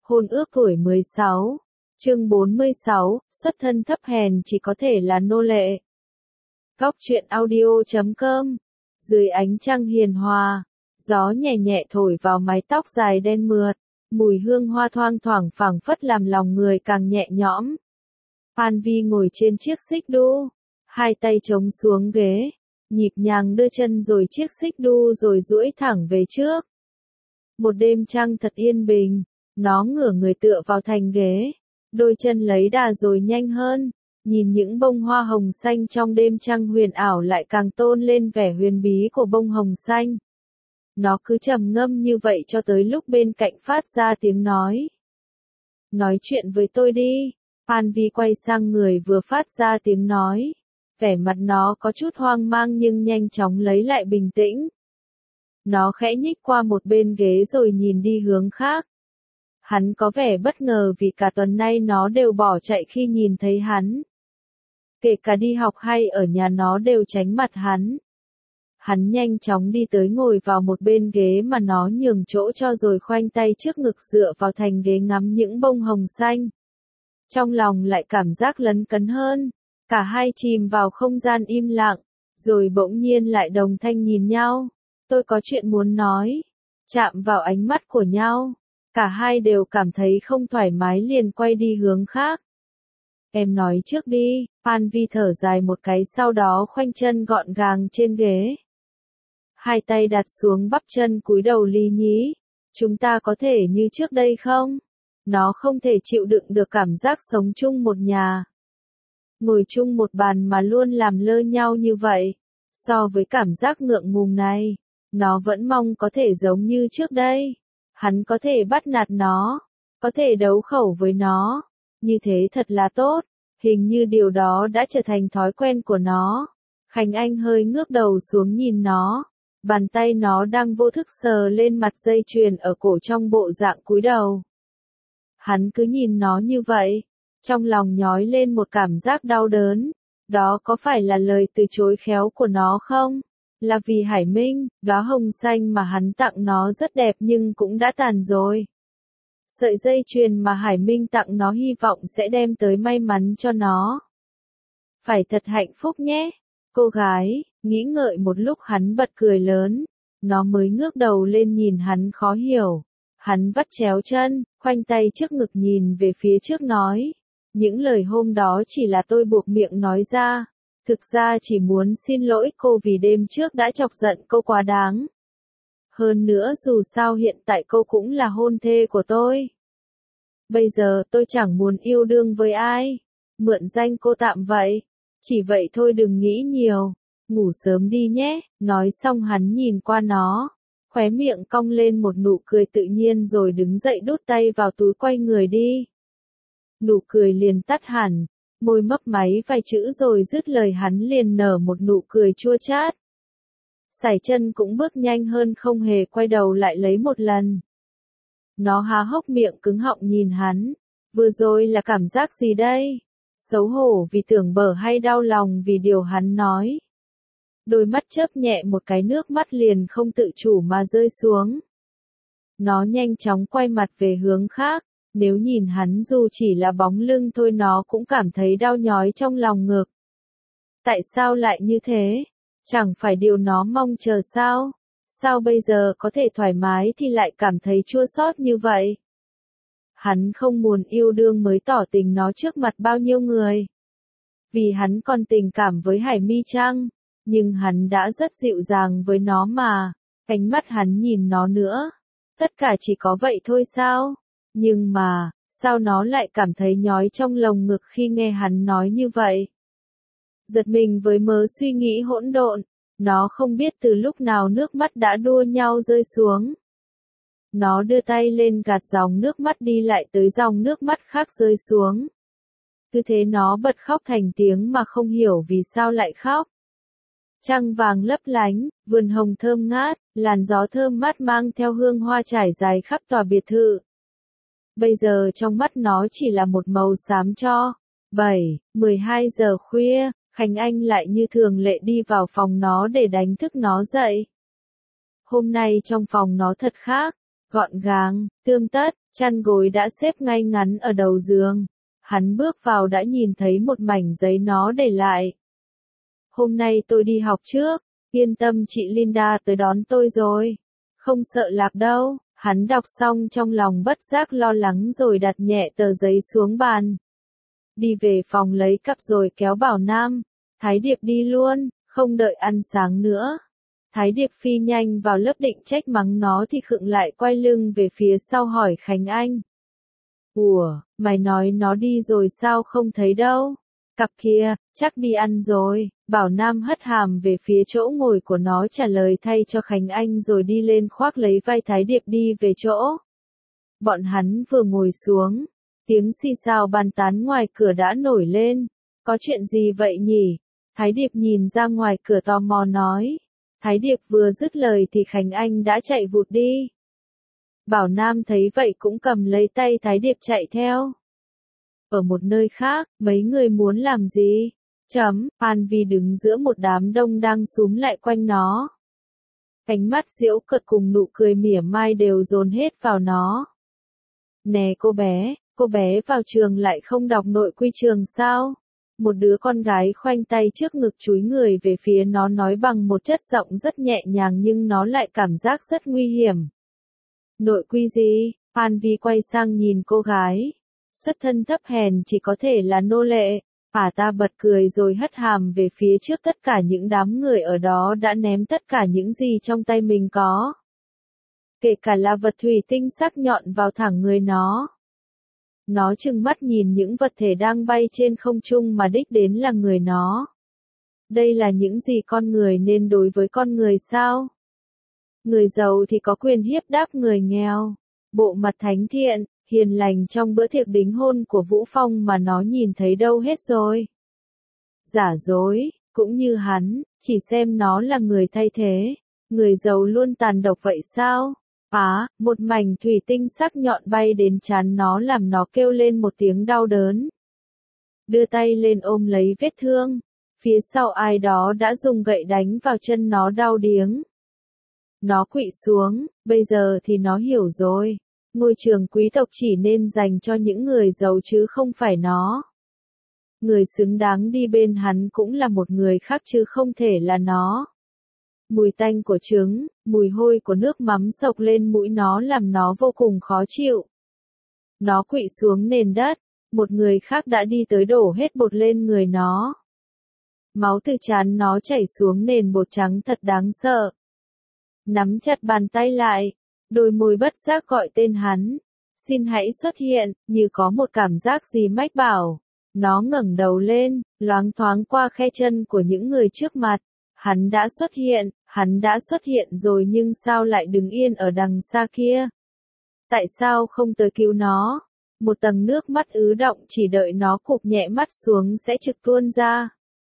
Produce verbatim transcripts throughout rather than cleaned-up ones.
Hôn ước tuổi mười sáu. Chương bốn mươi sáu, xuất thân thấp hèn chỉ có thể là nô lệ. Góc truyện audio chấm com. Dưới ánh trăng hiền hòa, gió nhẹ nhẹ thổi vào mái tóc dài đen mượt, mùi hương hoa thoang thoảng phảng phất làm lòng người càng nhẹ nhõm. An Vi ngồi trên chiếc xích đu, hai tay chống xuống ghế, nhịp nhàng đưa chân rồi chiếc xích đu rồi duỗi thẳng về trước. Một đêm trăng thật yên bình, nó ngửa người tựa vào thành ghế, đôi chân lấy đà rồi nhanh hơn, nhìn những bông hoa hồng xanh trong đêm trăng huyền ảo lại càng tôn lên vẻ huyền bí của bông hồng xanh. Nó cứ trầm ngâm như vậy cho tới lúc bên cạnh phát ra tiếng nói. Nói chuyện với tôi đi. An Vi quay sang người vừa phát ra tiếng nói. Vẻ mặt nó có chút hoang mang nhưng nhanh chóng lấy lại bình tĩnh. Nó khẽ nhích qua một bên ghế rồi nhìn đi hướng khác. Hắn có vẻ bất ngờ vì cả tuần nay nó đều bỏ chạy khi nhìn thấy hắn. Kể cả đi học hay ở nhà nó đều tránh mặt hắn. Hắn nhanh chóng đi tới ngồi vào một bên ghế mà nó nhường chỗ cho rồi khoanh tay trước ngực dựa vào thành ghế ngắm những bông hồng xanh. Trong lòng lại cảm giác lấn cấn hơn, cả hai chìm vào không gian im lặng, rồi bỗng nhiên lại đồng thanh nhìn nhau. Tôi có chuyện muốn nói. Chạm vào ánh mắt của nhau, cả hai đều cảm thấy không thoải mái liền quay đi hướng khác. Em nói trước đi. An Vi thở dài một cái sau đó khoanh chân gọn gàng trên ghế. Hai tay đặt xuống bắp chân cúi đầu lý nhí. Chúng ta có thể như trước đây không? Nó không thể chịu đựng được cảm giác sống chung một nhà. Ngồi chung một bàn mà luôn làm lơ nhau như vậy. So với cảm giác ngượng ngùng này, nó vẫn mong có thể giống như trước đây. Hắn có thể bắt nạt nó, có thể đấu khẩu với nó. Như thế thật là tốt. Hình như điều đó đã trở thành thói quen của nó. Khánh Anh hơi ngước đầu xuống nhìn nó. Bàn tay nó đang vô thức sờ lên mặt dây chuyền ở cổ trong bộ dạng cúi đầu. Hắn cứ nhìn nó như vậy. Trong lòng nhói lên một cảm giác đau đớn. Đó có phải là lời từ chối khéo của nó không? Là vì Hải Minh, đóa hồng xanh mà hắn tặng nó rất đẹp nhưng cũng đã tàn rồi. Sợi dây chuyền mà Hải Minh tặng nó hy vọng sẽ đem tới may mắn cho nó. Phải thật hạnh phúc nhé. Cô gái, nghĩ ngợi một lúc hắn bật cười lớn. Nó mới ngước đầu lên nhìn hắn khó hiểu. Hắn vắt chéo chân, khoanh tay trước ngực nhìn về phía trước nói. Những lời hôm đó chỉ là tôi buộc miệng nói ra. Thực ra chỉ muốn xin lỗi cô vì đêm trước đã chọc giận cô quá đáng. Hơn nữa dù sao hiện tại cô cũng là hôn thê của tôi. Bây giờ tôi chẳng muốn yêu đương với ai. Mượn danh cô tạm vậy. Chỉ vậy thôi đừng nghĩ nhiều. Ngủ sớm đi nhé. Nói xong hắn nhìn qua nó. Khóe miệng cong lên một nụ cười tự nhiên rồi đứng dậy đút tay vào túi quay người đi. Nụ cười liền tắt hẳn. Môi mấp máy vài chữ rồi dứt lời hắn liền nở một nụ cười chua chát. Sải chân cũng bước nhanh hơn không hề quay đầu lại lấy một lần. Nó há hốc miệng cứng họng nhìn hắn. Vừa rồi là cảm giác gì đây? Xấu hổ vì tưởng bở hay đau lòng vì điều hắn nói? Đôi mắt chớp nhẹ một cái nước mắt liền không tự chủ mà rơi xuống. Nó nhanh chóng quay mặt về hướng khác. Nếu nhìn hắn dù chỉ là bóng lưng thôi nó cũng cảm thấy đau nhói trong lòng ngực. Tại sao lại như thế? Chẳng phải điều nó mong chờ sao? Sao bây giờ có thể thoải mái thì lại cảm thấy chua xót như vậy? Hắn không muốn yêu đương mới tỏ tình nó trước mặt bao nhiêu người. Vì hắn còn tình cảm với Hải Mi chăng? Nhưng hắn đã rất dịu dàng với nó mà. Ánh mắt hắn nhìn nó nữa. Tất cả chỉ có vậy thôi sao? Nhưng mà, sao nó lại cảm thấy nhói trong lồng ngực khi nghe hắn nói như vậy? Giật mình với mớ suy nghĩ hỗn độn, nó không biết từ lúc nào nước mắt đã đua nhau rơi xuống. Nó đưa tay lên gạt dòng nước mắt đi lại tới dòng nước mắt khác rơi xuống. Cứ thế nó bật khóc thành tiếng mà không hiểu vì sao lại khóc. Trăng vàng lấp lánh, vườn hồng thơm ngát, làn gió thơm mát mang theo hương hoa trải dài khắp tòa biệt thự. Bây giờ trong mắt nó chỉ là một màu xám cho. bảy, mười hai giờ khuya, Khánh Anh lại như thường lệ đi vào phòng nó để đánh thức nó dậy. Hôm nay trong phòng nó thật khác. gọn gàng, tươm tất, chăn gối đã xếp ngay ngắn ở đầu giường. Hắn bước vào đã nhìn thấy một mảnh giấy nó để lại. Hôm nay tôi đi học trước, yên tâm chị Linda tới đón tôi rồi. Không sợ lạc đâu. Hắn đọc xong trong lòng bất giác lo lắng rồi đặt nhẹ tờ giấy xuống bàn. Đi về phòng lấy cặp rồi kéo Bảo Nam. Thái Điệp đi luôn, không đợi ăn sáng nữa. Thái Điệp phi nhanh vào lớp định trách mắng nó thì khựng lại quay lưng về phía sau hỏi Khánh Anh. Ủa, mày nói nó đi rồi sao không thấy đâu? Cặp kia, chắc đi ăn rồi. Bảo Nam hất hàm về phía chỗ ngồi của nó trả lời thay cho Khánh Anh rồi đi lên khoác lấy vai Thái Điệp đi về chỗ. Bọn hắn vừa ngồi xuống, tiếng xì xào bàn tán ngoài cửa đã nổi lên. Có chuyện gì vậy nhỉ? Thái Điệp nhìn ra ngoài cửa tò mò nói. Thái Điệp vừa dứt lời thì Khánh Anh đã chạy vụt đi. Bảo Nam thấy vậy cũng cầm lấy tay Thái Điệp chạy theo. Ở một nơi khác, mấy người muốn làm gì? Chấm, An Vi đứng giữa một đám đông đang xúm lại quanh nó. Ánh mắt giễu cợt cùng nụ cười mỉa mai đều dồn hết vào nó. Nè cô bé, cô bé vào trường lại không đọc nội quy trường sao? Một đứa con gái khoanh tay trước ngực chúi người về phía nó nói bằng một chất giọng rất nhẹ nhàng nhưng nó lại cảm giác rất nguy hiểm. Nội quy gì? An Vi quay sang nhìn cô gái. Xuất thân thấp hèn chỉ có thể là nô lệ. Ả ta bật cười rồi hất hàm về phía trước tất cả những đám người ở đó đã ném tất cả những gì trong tay mình có. Kể cả là vật thủy tinh sắc nhọn vào thẳng người nó. Nó trừng mắt nhìn những vật thể đang bay trên không trung mà đích đến là người nó. Đây là những gì con người nên đối với con người sao? Người giàu thì có quyền hiếp đáp người nghèo. Bộ mặt thánh thiện, hiền lành trong bữa tiệc đính hôn của Vũ Phong mà nó nhìn thấy đâu hết rồi. Giả dối, cũng như hắn, chỉ xem nó là người thay thế. Người giàu luôn tàn độc vậy sao? Á, một mảnh thủy tinh sắc nhọn bay đến trán nó làm nó kêu lên một tiếng đau đớn. Đưa tay lên ôm lấy vết thương. Phía sau ai đó đã dùng gậy đánh vào chân nó đau điếng. Nó quỵ xuống, bây giờ thì nó hiểu rồi. Ngôi trường quý tộc chỉ nên dành cho những người giàu chứ không phải nó. Người xứng đáng đi bên hắn cũng là một người khác chứ không thể là nó. Mùi tanh của trứng, mùi hôi của nước mắm sộc lên mũi nó làm nó vô cùng khó chịu. Nó quỵ xuống nền đất, một người khác đã đi tới đổ hết bột lên người nó. Máu từ trán nó chảy xuống nền bột trắng thật đáng sợ. Nắm chặt bàn tay lại, đôi môi bất giác gọi tên hắn. Xin hãy xuất hiện, như có một cảm giác gì mách bảo. Nó ngẩng đầu lên, loáng thoáng qua khe chân của những người trước mặt. Hắn đã xuất hiện, hắn đã xuất hiện rồi nhưng sao lại đứng yên ở đằng xa kia? Tại sao không tới cứu nó? Một tầng nước mắt ứ động chỉ đợi nó cụp nhẹ mắt xuống sẽ trực tuôn ra.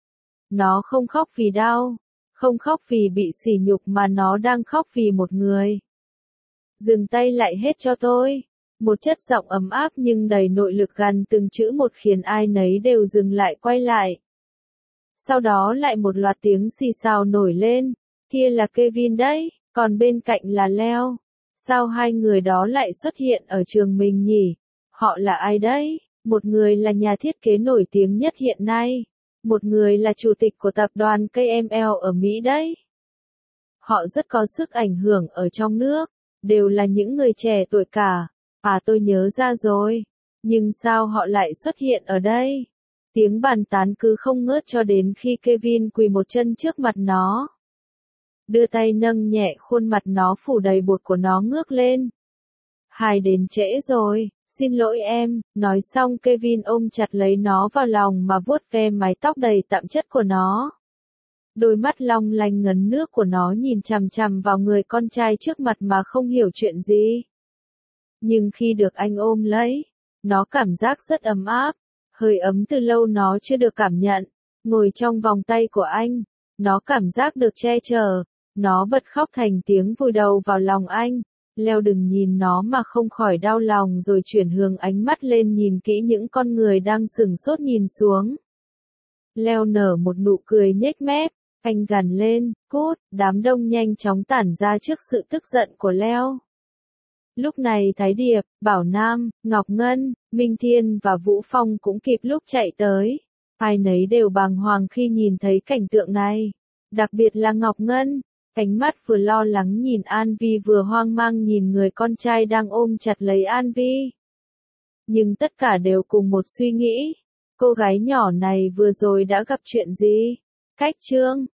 Nó không khóc vì đau, không khóc vì bị sỉ nhục mà nó đang khóc vì một người. Dừng tay lại hết cho tôi. Một chất giọng ấm áp nhưng đầy nội lực gằn từng chữ một khiến ai nấy đều dừng lại quay lại. Sau đó lại một loạt tiếng xì xào nổi lên. Kia là Kevin đấy, còn bên cạnh là Leo. Sao hai người đó lại xuất hiện ở trường mình nhỉ? Họ là ai đấy? Một người là nhà thiết kế nổi tiếng nhất hiện nay. Một người là chủ tịch của tập đoàn ca em lờ ở Mỹ đấy. Họ rất có sức ảnh hưởng ở trong nước. Đều là những người trẻ tuổi cả. À tôi nhớ ra rồi. Nhưng sao họ lại xuất hiện ở đây? Tiếng bàn tán cứ không ngớt cho đến khi Kevin quỳ một chân trước mặt nó. Đưa tay nâng nhẹ khuôn mặt nó phủ đầy bột của nó ngước lên. Hai đến trễ rồi, xin lỗi em, nói xong Kevin ôm chặt lấy nó vào lòng mà vuốt ve mái tóc đầy tạp chất của nó. Đôi mắt long lanh ngấn nước của nó nhìn chằm chằm vào người con trai trước mặt mà không hiểu chuyện gì. Nhưng khi được anh ôm lấy, nó cảm giác rất ấm áp, hơi ấm từ lâu nó chưa được cảm nhận. Ngồi trong vòng tay của anh, nó cảm giác được che chở, nó bật khóc thành tiếng vùi đầu vào lòng anh. Leo đừng nhìn nó mà không khỏi đau lòng rồi chuyển hướng ánh mắt lên nhìn kỹ những con người đang sửng sốt nhìn xuống. Leo nở một nụ cười nhếch mép, anh gằn lên, cút, đám đông nhanh chóng tản ra trước sự tức giận của Leo. Lúc này Thái Điệp, Bảo Nam, Ngọc Ngân, Minh Thiên và Vũ Phong cũng kịp lúc chạy tới. Ai nấy đều bàng hoàng khi nhìn thấy cảnh tượng này. Đặc biệt là Ngọc Ngân, ánh mắt vừa lo lắng nhìn An Vi vừa hoang mang nhìn người con trai đang ôm chặt lấy An Vi. Nhưng tất cả đều cùng một suy nghĩ. Cô gái nhỏ này vừa rồi đã gặp chuyện gì? Cách chương